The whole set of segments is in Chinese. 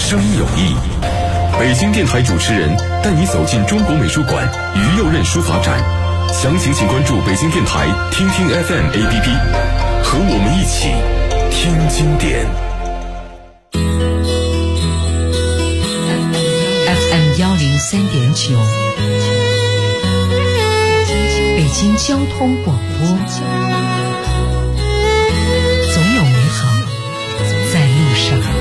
声有意。北京电台主持人带你走进中国美术馆于右任书法展，详情请关注北京电台听听 FM APP， 和我们一起听经典。 FM 103.9，北京交通广播，总有美好在路上。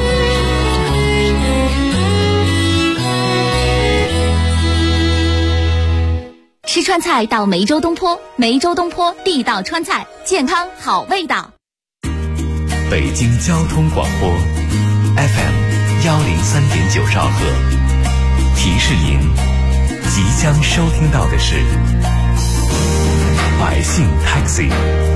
吃川菜到梅州东坡，梅州东坡地道川菜，健康好味道。 北京交通广播 FM 103.9兆赫，提示您即将收听到的是百姓 Taxi。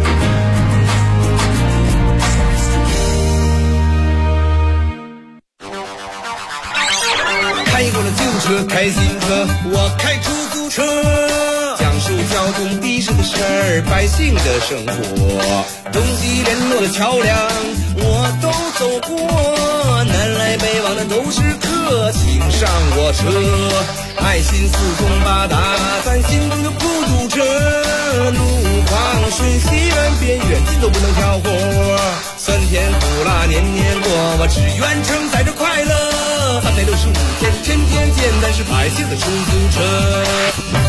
开过了旧车，开新车，我开出租车，讲述交通的士的事儿，百姓的生活，东西联络的桥梁我都走过，南来北往的都是客，请上我车，爱心四通八达，咱心中的孤独车，路况顺西远边远近都不能挑活，酸甜苦辣年年过，我只愿承载着快乐，365天天天见，但是百姓的出租车。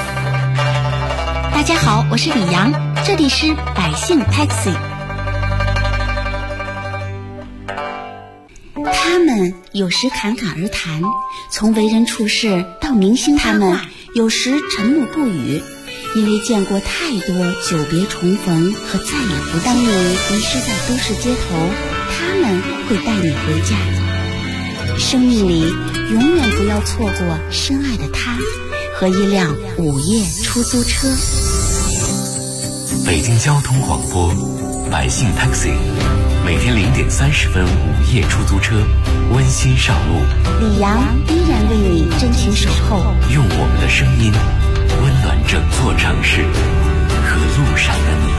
大家好，我是李阳，这里是百姓 Taxi。 他们有时侃侃而谈，从为人处事到明星他们有时沉默不语，因为见过太多久别重逢和再也不当你迷失在都市街头，他们会带你回家。生命里永远不要错过深爱的他和一辆午夜出租车。 北京交通广播百姓 Taxi， 每天0点30分午夜出租车温馨上路， 李阳依然为你真情守候， 用我们的声音温暖整座城市和路上的你。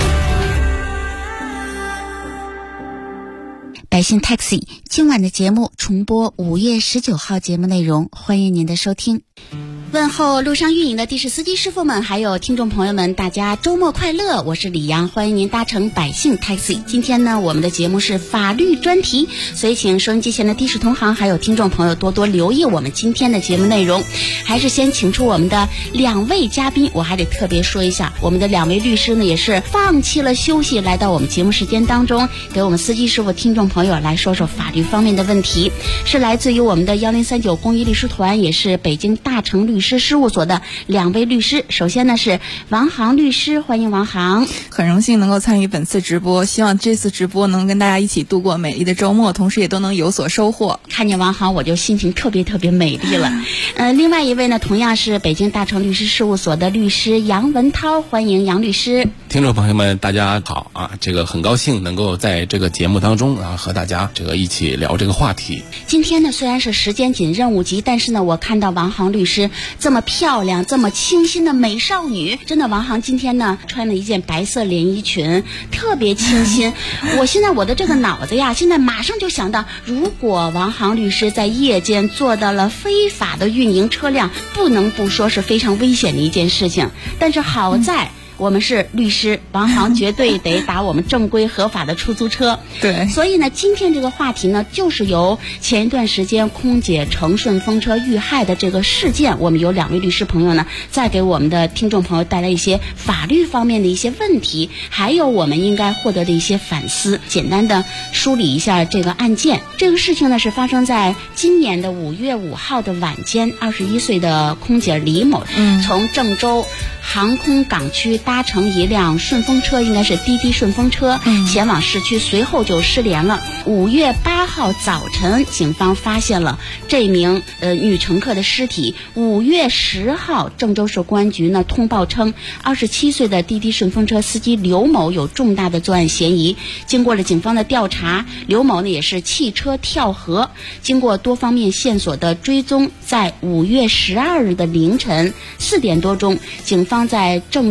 百姓 Taxi 今晚的节目重播5月19号节目内容，欢迎您的收听。问候路上运营的的士司机师傅们，还有听众朋友们，大家周末快乐！我是李阳，欢迎您搭乘百姓 Taxi。今天呢，我们的节目是法律专题，所以请收音机前的的士同行还有听众朋友多多留意我们今天的节目内容。还是先请出我们的2位嘉宾，我还得特别说一下，我们的2位律师呢，也是放弃了休息，来到我们节目时间当中，给我们司机师傅、听众朋友来说说法律方面的问题，是来自于我们的1039公益律师团，也是北京大成律师事务所的2位律师。首先呢是王航律师，欢迎王航。 很荣幸能够参与本次直播，希望这次直播能跟大家一起度过美丽的周末，同时也都能有所收获。 看见王航我就心情特别美丽了。另外一位呢，同样是北京大成律师事务所的律师杨文涛，欢迎杨律师。 听众朋友们大家好啊，这个很高兴能够在这个节目当中和大家这个一起聊这个话题。 今天呢虽然是时间紧任务急，但是呢我看到王航律师这么漂亮这么清新的美少女，真的王航今天呢穿了一件白色连衣裙，特别清新。现在我的这个脑子呀，现在马上就想到，如果王航律师在夜间做到了非法的运营车辆，不能不说是非常危险的一件事情。但是好在我们是律师，王航绝对得打我们正规合法的出租车。 对， 所以呢，今天这个话题呢，就是由前一段时间空姐乘顺风车遇害的这个事件，我们有2位律师朋友呢，再给我们的听众朋友带来一些法律方面的一些问题，还有我们应该获得的一些反思，简单的梳理一下这个案件。这个事情呢，是发生在今年的5月5号的晚间，21岁的空姐李某，从郑州航空港区搭乘一辆顺风车，应该是滴滴顺风车，前往市区，随后就失联了。5月8号早晨，警方发现了这名女乘客的尸体。5月10号，郑州市公安局呢通报称，27岁的滴滴顺风车司机刘某有重大的作案嫌疑。经过了警方的调查，刘某呢也是汽车跳河。经过多方面线索的追踪，在5月12日的凌晨4点多钟，警方在郑州的一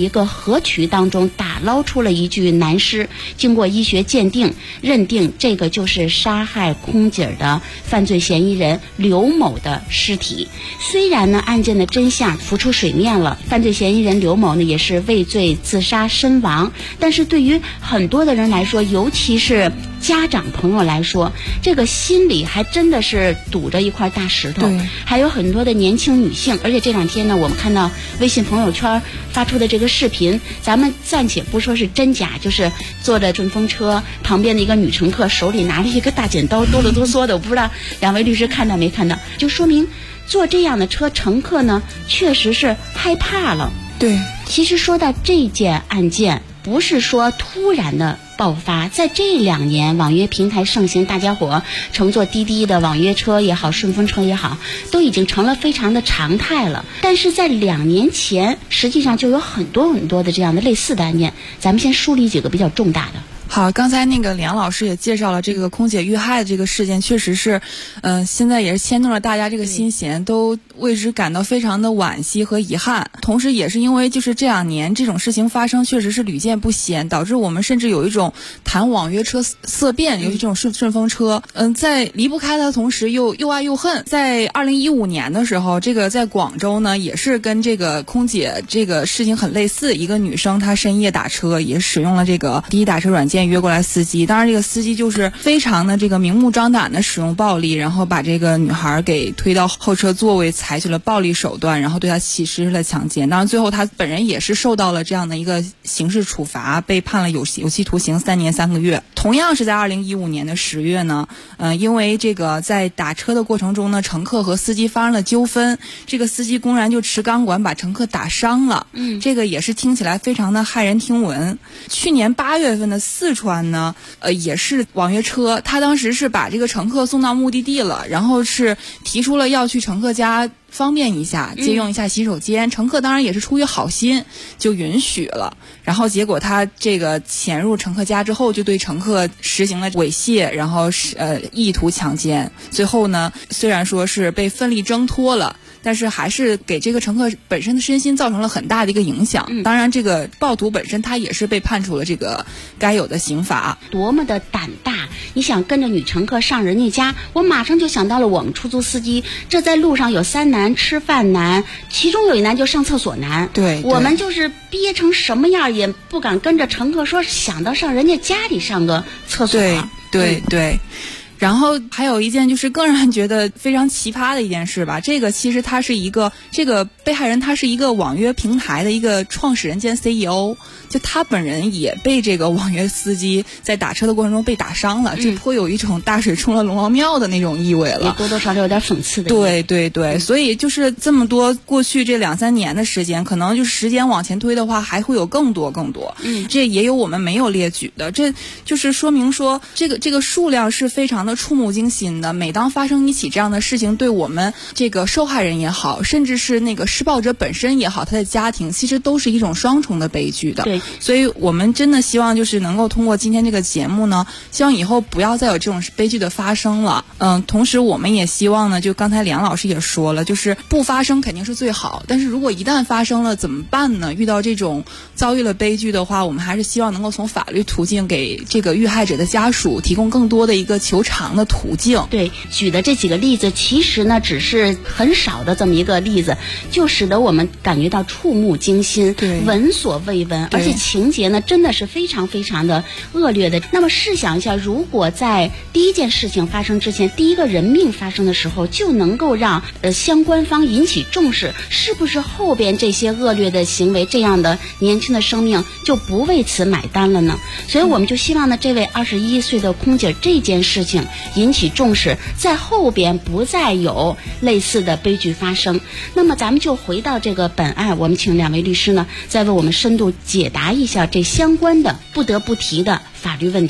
一个河渠当中打捞出了一具男尸，经过医学鉴定，认定这个就是杀害空姐的犯罪嫌疑人刘某的尸体。虽然呢案件的真相浮出水面了，犯罪嫌疑人刘某呢也是畏罪自杀身亡，但是对于很多的人来说，尤其是家长朋友来说，这个心里还真的是堵着一块大石头。还有很多的年轻女性，而且这两天呢，我们看到微信朋友圈发出的这个视频，咱们暂且不说是真假，就是坐着顺风车旁边的一个女乘客手里拿着一个大剪刀，哆哆嗦嗦的，我不知道两位律师看到没看到，就说明坐这样的车乘客呢确实是害怕了。 对， 其实说到这件案件，不是说突然的爆发，在这2年网约平台盛行，大家伙乘坐滴滴的网约车也好，顺风车也好，都已经成了非常的常态了。但是在2年前，实际上就有很多的这样的类似的案件，咱们先梳理几个比较重大的。 好，刚才那个梁老师也介绍了这个空姐遇害的这个事件，确实是，现在也是牵动了大家这个心弦，都为之感到非常的惋惜和遗憾。同时，也是因为就是这2年这种事情发生，确实是屡见不鲜，导致我们甚至有一种谈网约车色变，尤其这种顺风车，在离不开它的同时又爱又恨。在2015年的时候，这个在广州呢，也是跟这个空姐这个事情很类似，一个女生她深夜打车，也使用了这个滴滴打车软件约过来司机，当然这个司机就是非常的这个明目张胆的使用暴力，然后把这个女孩给推到后车座位，采取了暴力手段，然后对她实施了强奸。当然最后她本人也是受到了这样的一个刑事处罚，被判了有期徒刑3年3个月。同样是在2015年的10月呢，因为这个在打车的过程中呢，乘客和司机发生了纠纷，这个司机公然就持钢管把乘客打伤了，这个也是听起来非常的骇人听闻。去年8月份的四川呢，也是网约车，他当时是把这个乘客送到目的地了，然后是提出了要去乘客家方便一下，借用一下洗手间，乘客当然也是出于好心就允许了，然后结果他这个潜入乘客家之后，就对乘客实行了猥亵，然后意图强奸。最后呢，虽然说是被奋力挣脱了，但是还是给这个乘客本身的身心造成了很大的一个影响。当然这个暴徒本身他也是被判处了这个该有的刑罚。 多么的胆大，你想跟着女乘客上人家家，我马上就想到了我们出租司机，这在路上有3难，吃饭难，其中有1难就上厕所难。 对， 我们就是憋成什么样也不敢跟着乘客说想到上人家家里上个厕所。 对。然后还有一件就是更让人觉得非常奇葩的一件事吧，这个其实他是一个这个被害人，他是一个网约平台的一个创始人兼 CEO， 就他本人也被这个网约司机在打车的过程中被打伤了，这颇有一种大水冲了龙王庙的那种意味了， 也多多少少有点讽刺的。 对，所以就是这么多过去这2-3年的时间，可能就是时间往前推的话，还会有更多。这也有我们没有列举的，这就是说明说这个数量是非常的触目惊心的。每当发生一起这样的事情，对我们这个受害人也好，甚至是那个施暴者本身也好，他的家庭其实都是一种双重的悲剧的。 对， 所以我们真的希望就是能够通过今天这个节目呢，希望以后不要再有这种悲剧的发生了。同时我们也希望呢，就刚才梁老师也说了，就是不发生肯定是最好，但是如果一旦发生了怎么办呢？遇到这种遭遇了悲剧的话，我们还是希望能够从法律途径给这个遇害者的家属提供更多的一个求偿的途径。 对，举的这几个例子其实呢只是很少的这么一个例子，就使得我们感觉到触目惊心，闻所未闻，而且情节呢真的是非常非常的恶劣的。那么试想一下，如果在第一件事情发生之前，第一个人命发生的时候就能够让相关方引起重视，是不是后边这些恶劣的行为，这样的年轻的生命就不为此买单了呢？所以我们就希望呢，这位21岁的空姐这件事情引起重视，在后边不再有类似的悲剧发生。那么咱们就回到这个本案，我们请2位律师呢再为我们深度解答一下这相关的不得不提的法律问题。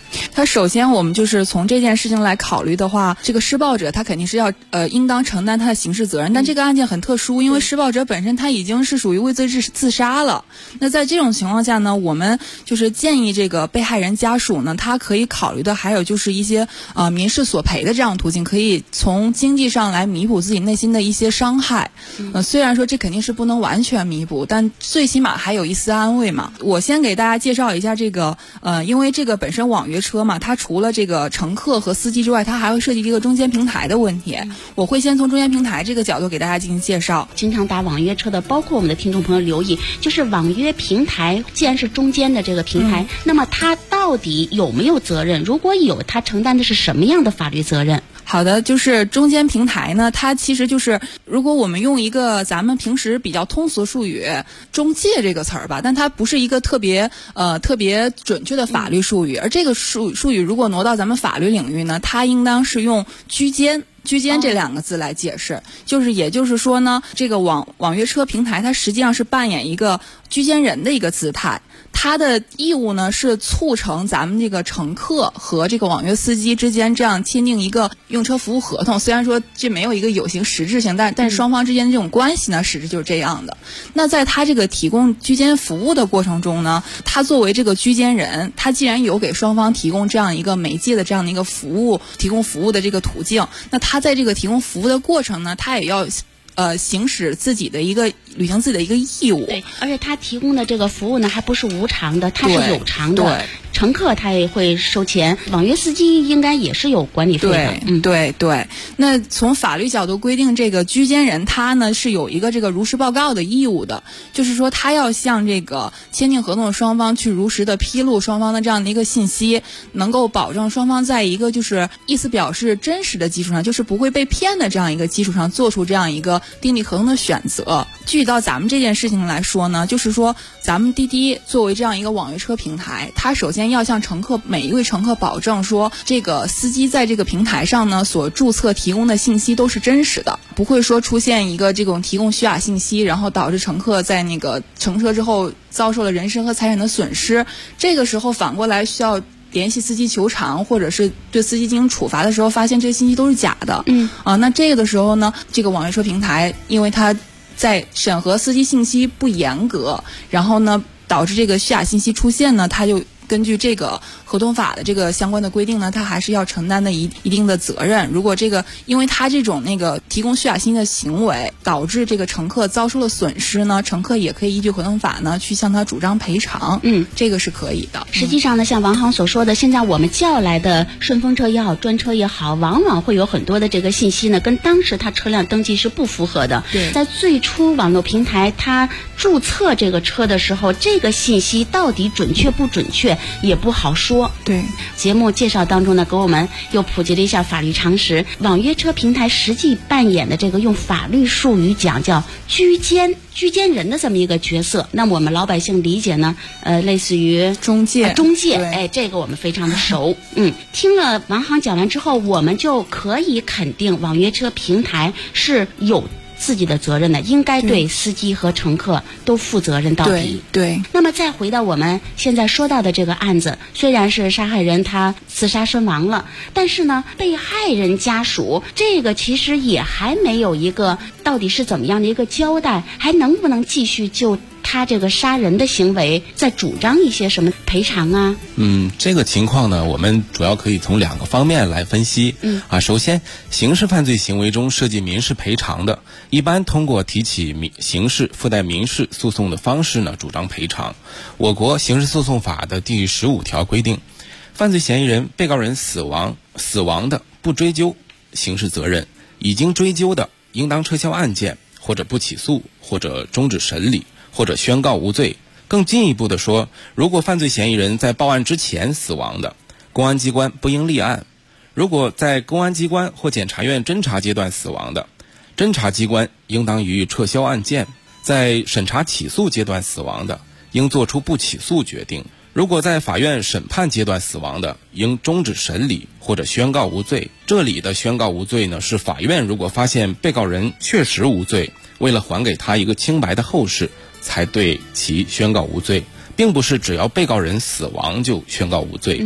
他首先我们就是从这件事情来考虑的话，这个施暴者他肯定是要应当承担他的刑事责任，但这个案件很特殊，因为施暴者本身他已经是属于畏罪自杀了。那在这种情况下呢，我们就是建议这个被害人家属呢，他可以考虑的还有就是一些民事索赔的这样途径，可以从经济上来弥补自己内心的一些伤害。虽然说这肯定是不能完全弥补，但最起码还有一丝安慰嘛。我先给大家介绍一下这个因为这个本身网约车嘛，它除了这个乘客和司机之外，它还会涉及这个中间平台的问题。我会先从中间平台这个角度给大家进行介绍。 经常打网约车的，包括我们的听众朋友留意，就是网约平台既然是中间的这个平台，那么它到底有没有责任？如果有，它承担的是什么样的法律责任？ 好的，就是中间平台呢，它其实就是如果我们用一个咱们平时比较通俗术语中介这个词儿吧，但它不是一个特别准确的法律术语，而这个术语如果挪到咱们法律领域呢，它应当是用居间这两个字来解释，也就是说呢，这个网约车平台它实际上是扮演一个居间人的一个姿态。他的义务呢是促成咱们这个乘客和这个网约司机之间这样签订一个用车服务合同。虽然说这没有一个有形实质性，但是双方之间的这种关系呢，实质就是这样的。那在他这个提供居间服务的过程中呢，他作为这个居间人，他既然有给双方提供这样一个媒介的这样的一个服务，提供服务的这个途径，那他在这个提供服务的过程呢，他也要行使自己的履行自己的一个义务。 对，而且他提供的这个服务呢，还不是无偿的，它是有偿的。对，乘客他也会收钱，网约司机应该也是有管理费的。 对。那从法律角度规定，这个居间人他呢是有一个这个如实报告的义务的，就是说他要向这个签订合同的双方去如实的披露双方的这样的一个信息，能够保证双方在一个就是意思表示真实的基础上，就是不会被骗的这样一个基础上做出这样一个订立合同的选择。具体到咱们这件事情来说呢，就是说咱们滴滴作为这样一个网约车平台，它首先要向每一位乘客保证说，这个司机在这个平台上呢所注册提供的信息都是真实的，不会说出现一个这种提供虚假信息，然后导致乘客在那个乘车之后遭受了人身和财产的损失。这个时候反过来需要联系司机求偿，或者是对司机进行处罚的时候，发现这些信息都是假的。那这个的时候呢，这个网约车平台因为它在审核司机信息不严格，然后呢导致这个虚假信息出现呢，它就根据这个合同法的这个相关的规定呢，他还是要承担的一定的责任。如果这个因为他这种提供虚假信息的行为导致这个乘客遭受了损失呢，乘客也可以依据合同法呢去向他主张赔偿。这个是可以的。 实际上呢，像王航所说的，现在我们叫来的顺风车也好，专车也好，往往会有很多的这个信息呢，跟当时他车辆登记是不符合的。 对， 在最初网络平台他注册这个车的时候，这个信息到底准确不准确也不好说。 对， 节目介绍当中呢，给我们又普及了一下法律常识。网约车平台实际扮演的这个用法律术语讲叫居间人的这么一个角色，那我们老百姓理解呢，类似于中介。 这个我们非常的熟。听了王航讲完之后，我们就可以肯定网约车平台是有自己的责任的，应该对司机和乘客都负责任到底。 对。 那么再回到我们现在说到的这个案子，虽然是杀害人他自杀身亡了，但是呢，被害人家属这个其实也还没有一个到底是怎么样的一个交代，还能不能继续就他这个杀人的行为再主张一些什么赔偿啊？ 这个情况呢，我们主要可以从两个方面来分析。首先，刑事犯罪行为中涉及民事赔偿的，一般通过提起刑事附带民事诉讼的方式呢，主张赔偿。我国刑事诉讼法的第15条规定，犯罪嫌疑人、被告人死亡的，不追究刑事责任；已经追究的，应当撤销案件，或者不起诉，或者终止审理，或者宣告无罪。更进一步的说，如果犯罪嫌疑人在报案之前死亡的，公安机关不应立案；如果在公安机关或检察院侦查阶段死亡的，侦查机关应当予以撤销案件；在审查起诉阶段死亡的，应作出不起诉决定；如果在法院审判阶段死亡的，应终止审理或者宣告无罪。这里的宣告无罪呢，是法院如果发现被告人确实无罪，为了还给他一个清白的后事，才对其宣告无罪，并不是只要被告人死亡就宣告无罪。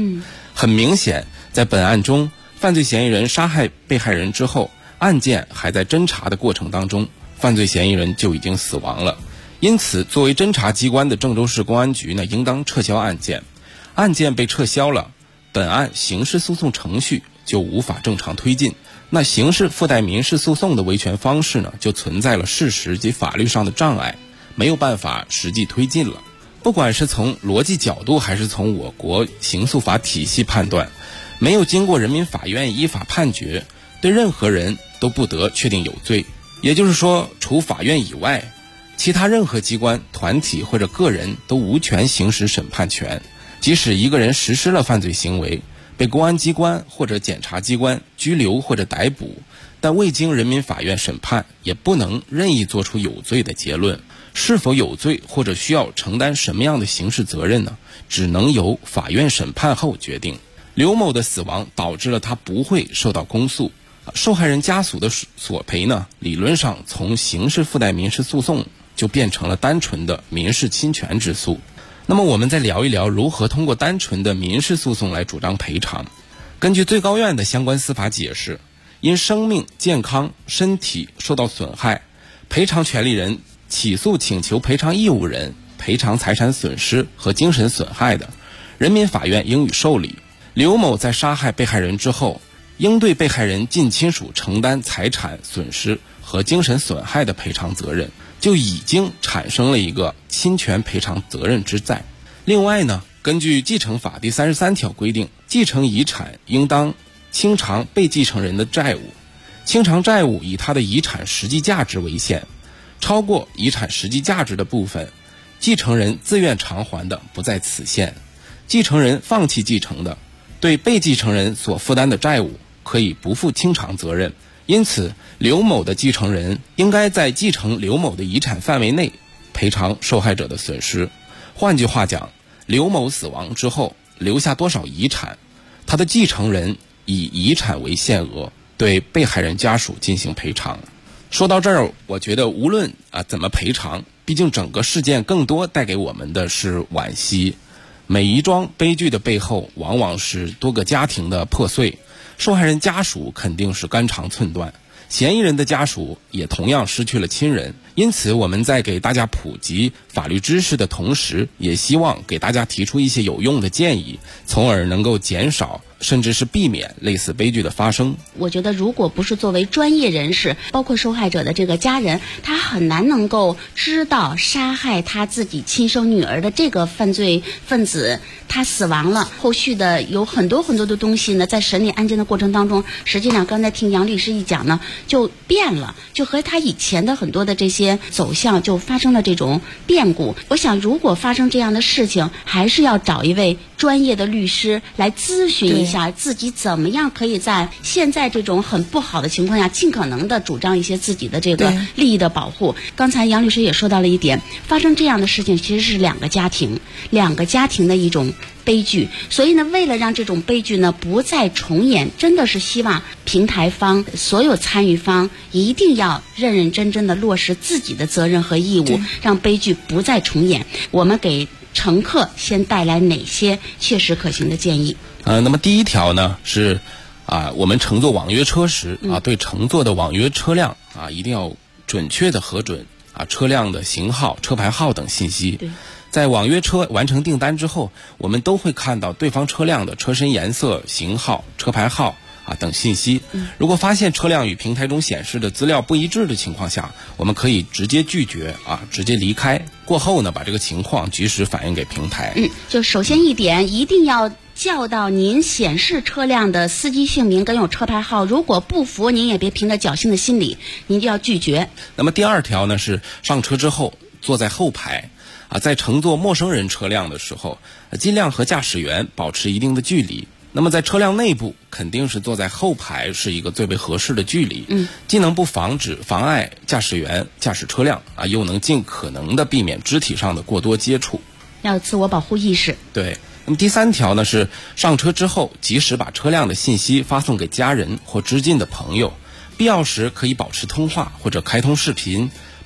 很明显，在本案中，犯罪嫌疑人杀害被害人之后，案件还在侦查的过程当中，犯罪嫌疑人就已经死亡了。因此，作为侦查机关的郑州市公安局呢，应当撤销案件。案件被撤销了，本案刑事诉讼程序就无法正常推进。那刑事附带民事诉讼的维权方式呢，就存在了事实及法律上的障碍，没有办法实际推进了。不管是从逻辑角度，还是从我国刑诉法体系判断，没有经过人民法院依法判决，对任何人都不得确定有罪。也就是说，除法院以外，其他任何机关、团体或者个人都无权行使审判权。即使一个人实施了犯罪行为，被公安机关或者检察机关拘留或者逮捕，但未经人民法院审判，也不能任意作出有罪的结论。是否有罪或者需要承担什么样的刑事责任呢？只能由法院审判后决定。刘某的死亡导致了他不会受到公诉，受害人家属的索赔呢，理论上从刑事附带民事诉讼就变成了单纯的民事侵权之诉。那么我们再聊一聊如何通过单纯的民事诉讼来主张赔偿。根据最高院的相关司法解释，因生命、健康、身体受到损害，赔偿权利人起诉请求赔偿义务人赔偿财产损失和精神损害的，人民法院应予受理。刘某在杀害被害人之后，应对被害人近亲属承担财产损失和精神损害的赔偿责任，就已经产生了一个侵权赔偿责任之在。另外呢，根据继承法第33条规定，继承遗产应当清偿被继承人的债务，清偿债务以他的遗产实际价值为限，超过遗产实际价值的部分，继承人自愿偿还的不在此限。继承人放弃继承的，对被继承人所负担的债务可以不负清偿责任。因此，刘某的继承人应该在继承刘某的遗产范围内赔偿受害者的损失。换句话讲，刘某死亡之后留下多少遗产，他的继承人以遗产为限额，对被害人家属进行赔偿。说到这儿，我觉得无论怎么赔偿，毕竟整个事件更多带给我们的是惋惜。每一桩悲剧的背后，往往是多个家庭的破碎，受害人家属肯定是肝肠寸断，嫌疑人的家属也同样失去了亲人。因此，我们在给大家普及法律知识的同时，也希望给大家提出一些有用的建议，从而能够减少甚至是避免类似悲剧的发生。 我觉得如果不是作为专业人士，包括受害者的这个家人，他很难能够知道杀害他自己亲生女儿的这个犯罪分子他死亡了，后续的有很多很多的东西呢，在审理案件的过程当中，实际上刚才听杨律师一讲呢，就变了，就和他以前的很多的这些走向就发生了这种变故。我想如果发生这样的事情，还是要找一位专业的律师来咨询一下自己怎么样可以在现在这种很不好的情况下，尽可能的主张一些自己的这个利益的保护。刚才杨律师也说到了一点，发生这样的事情其实是两个家庭的一种悲剧，所以呢，为了让这种悲剧呢不再重演，真的是希望平台方所有参与方一定要认认真真的落实自己的责任和义务，让悲剧不再重演。我们给乘客先带来哪些切实可行的建议？ 那么第一条呢是我们乘坐网约车时对乘坐的网约车辆一定要准确的核准车辆的型号、车牌号等信息。在网约车完成订单之后，我们都会看到对方车辆的车身颜色、型号、车牌号等信息。如果发现车辆与平台中显示的资料不一致的情况下，我们可以直接拒绝直接离开。过后呢，把这个情况及时反映给平台。 就首先一点，一定要叫到您显示车辆的司机姓名跟有车牌号，如果不服，您也别凭着侥幸的心理，您就要拒绝。 那么第二条呢是上车之后坐在后排。在乘坐陌生人车辆的时候，尽量和驾驶员保持一定的距离。那么在车辆内部，肯定是坐在后排是一个最为合适的距离，既能不妨碍驾驶员驾驶车辆又能尽可能的避免肢体上的过多接触， 要有自我保护意识。 对。那么第三条呢是上车之后及时把车辆的信息发送给家人或知近的朋友，必要时可以保持通话或者开通视频，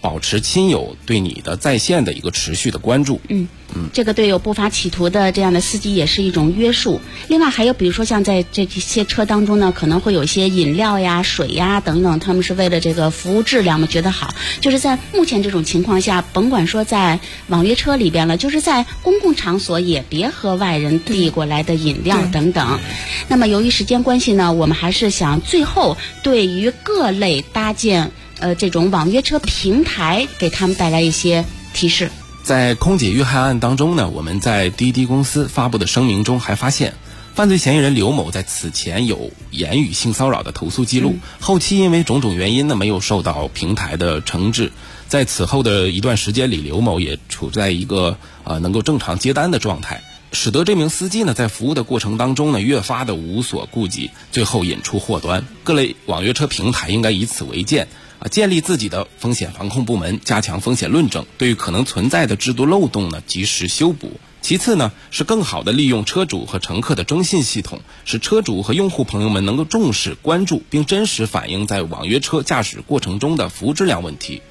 保持亲友对你的在线的一个持续的关注。 这个对有不法企图的这样的司机也是一种约束。另外还有比如说像在这些车当中呢，可能会有一些饮料呀、水呀等等，他们是为了这个服务质量嘛，觉得好。就是在目前这种情况下，甭管说在网约车里边了，就是在公共场所也别喝外人递过来的饮料等等。那么由于时间关系呢，我们还是想最后对于各类搭建这种网约车平台给他们带来一些提示。 在空姐遇害案当中呢，我们在滴滴公司发布的声明中还发现，犯罪嫌疑人刘某在此前有言语性骚扰的投诉记录，后期因为种种原因呢没有受到平台的惩治。在此后的一段时间里，刘某也处在一个能够正常接单的状态，使得这名司机呢在服务的过程当中呢越发的无所顾忌，最后引出祸端。各类网约车平台应该以此为鉴，建立自己的风险防控部门，加强风险论证，对于可能存在的制度漏洞呢及时修补。其次呢，是更好的利用车主和乘客的征信系统，使车主和用户朋友们能够重视、关注并真实反映在网约车驾驶过程中的服务质量问题。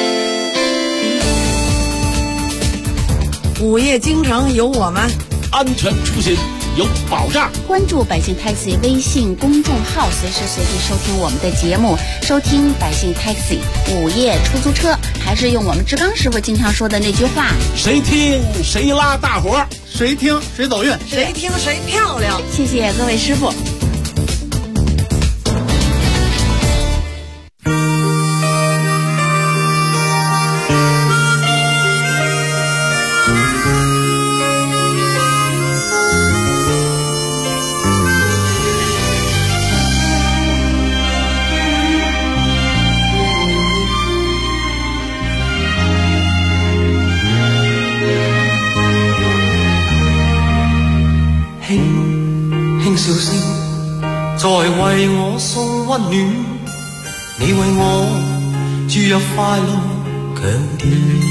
午夜京城有我们， 安全出行有保障。 关注百姓 Taxi 微信公众号，随时随地收听我们的节目，收听百姓 Taxi 午夜出租车。还是用我们志刚师傅经常说的那句话： 谁听谁拉大伙， 谁听谁走运， 谁听谁漂亮。 谢谢各位师傅。 笑聲在為我送溫暖，你為我注入快樂強電。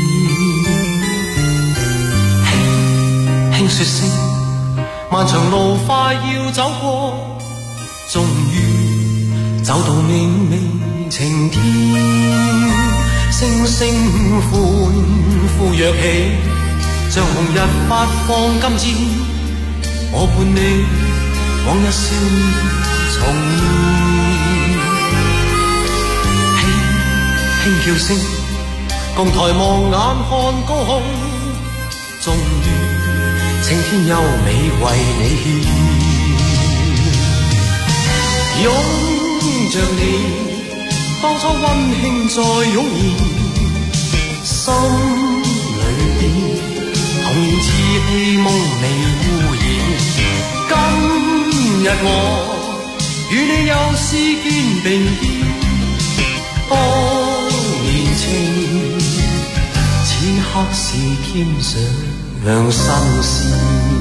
輕輕說聲，漫長路快要走過，終於走到明媚晴天。星星歡呼躍起，像紅日發放金箭，我伴你往日少年重現，輕輕叫聲，共抬望眼看高空，終於青天優美為你獻。擁着你，當初溫馨再湧現，心裏邊童年稚氣夢未污染。今日我與你又是肩並肩，當年情此刻是添上新鮮。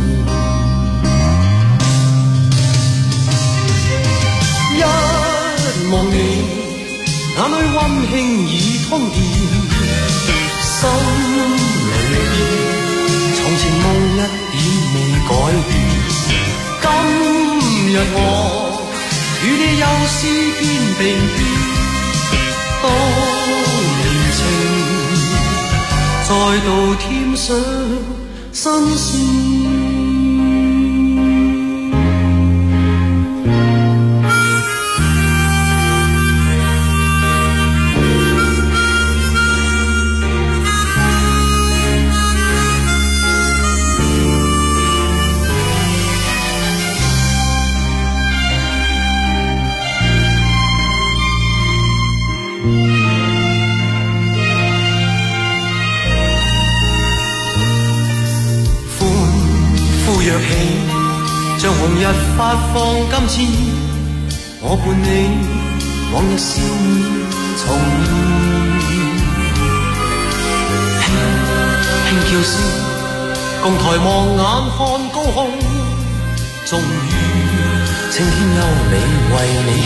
一望你眼裏溫馨已通電，心裏邊從前夢一點未改變。今日我與你又是肩並肩，當年情再度添上新鮮。像紅日發放金箭，我伴你往日笑面重現。輕輕叫聲，共抬望眼看高空，終於青天優美為你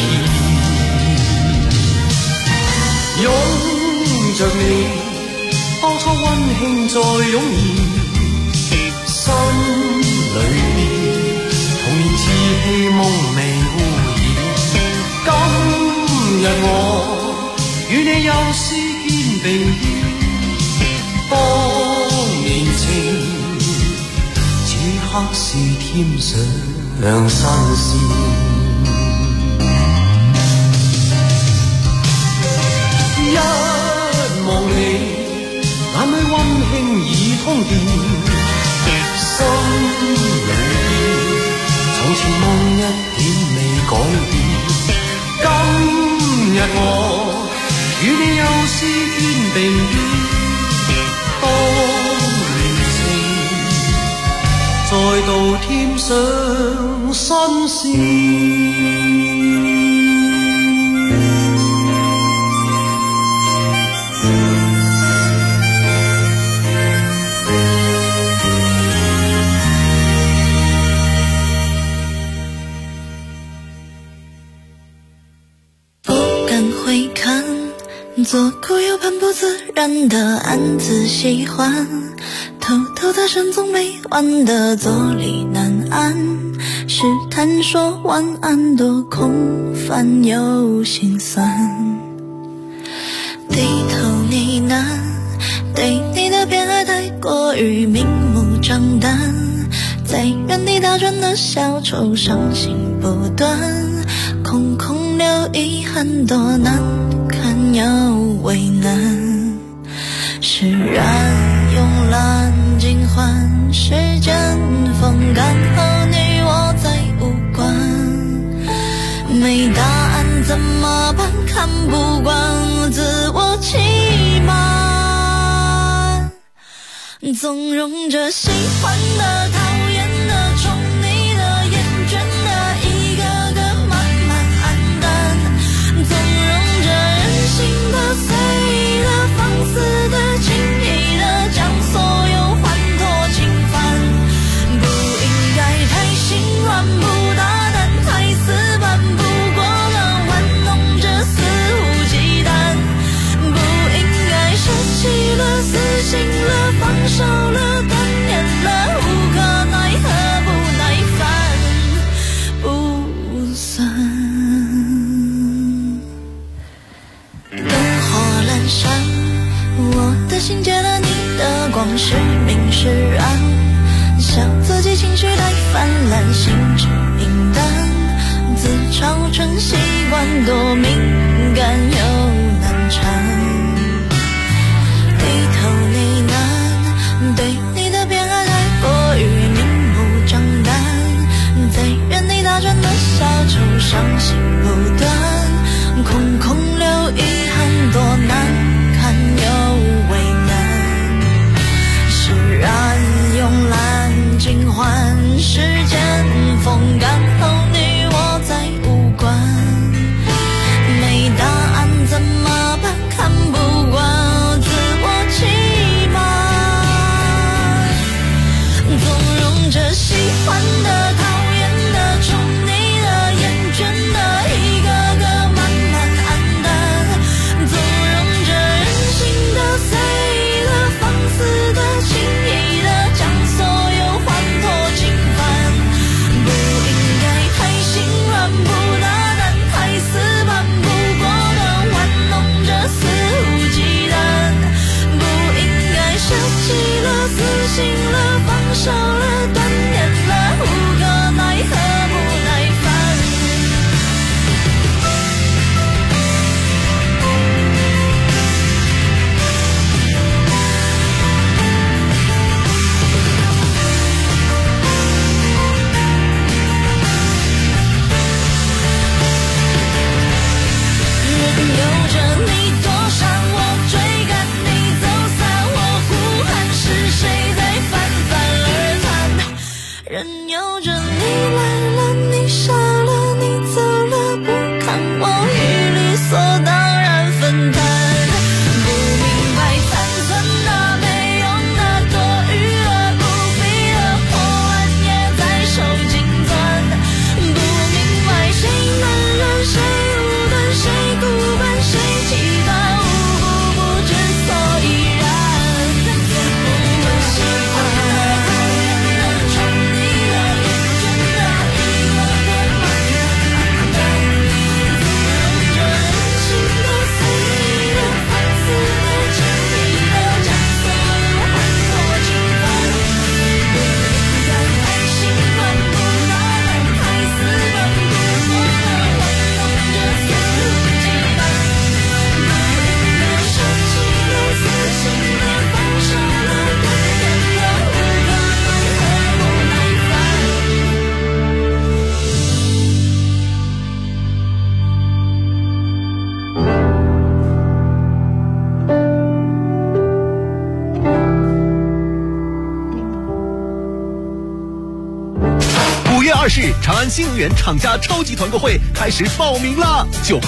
獻。擁着你，當初溫馨再湧現，心裏邊童年稚氣夢未污染。今日我與你又是肩並地當年情，此刻是添上新鮮。一望你，眼裏溫馨已通電，心裏從前夢一點未改變。今日我與你又是天地當年情，再度添上新鮮。 左顾右盼不自然的暗自喜欢，偷偷在深总没完的坐立难安，试探说晚安多空泛又心酸，低头呢喃，对你的偏爱太过于明目张胆，在原地打转的小丑伤心不断，空空留遗憾多难看又为难，释然慵懒尽欢，时间风干后你我再无关，没答案怎么办？看不惯自我欺瞒，纵容着喜欢的讨厌的宠你的厌倦的一个个慢慢黯淡，纵容着任性的随意的放肆的轻易的将所有欢脱侵犯，不应该太心软不大胆太死板，不过了玩弄着肆无忌惮，不应该舍弃了死心了放手了断念了无可奈何不耐烦不算，灯火阑珊，我的心借了你的光是明是暗，笑自己情绪太泛滥心智平淡，自嘲成习惯多敏感又难缠，低头呢喃，对你的偏爱太过于明目张胆，在原地打转的小丑伤心不断，空空留遗憾多难看又为难，释然慵懒尽欢，时间风干后你我再无关，没答案怎么办？看不惯自我欺瞒，纵容着喜欢的讨厌的宠你的厌倦的一个个慢慢黯淡，纵容着任性的随意的放肆的轻易的将所有欢脱侵犯，不应该太心软不大胆太死板，不过的玩弄着肆无忌惮，不应该舍弃了死心了放手了断念了无可奈何不耐烦，任由着你躲闪我追赶你走散，我呼喊是谁在泛泛而谈，任由着你来了你傻了你走了，不看我与理所当然分担，不明白残存的没用的多余了不必了破烂也在手紧攥，不明白谁暖人谁无端谁孤单谁期待无故不知所以然，不喜欢的讨厌的宠你的厌倦长安新能源厂家超级团购会开始报名啦！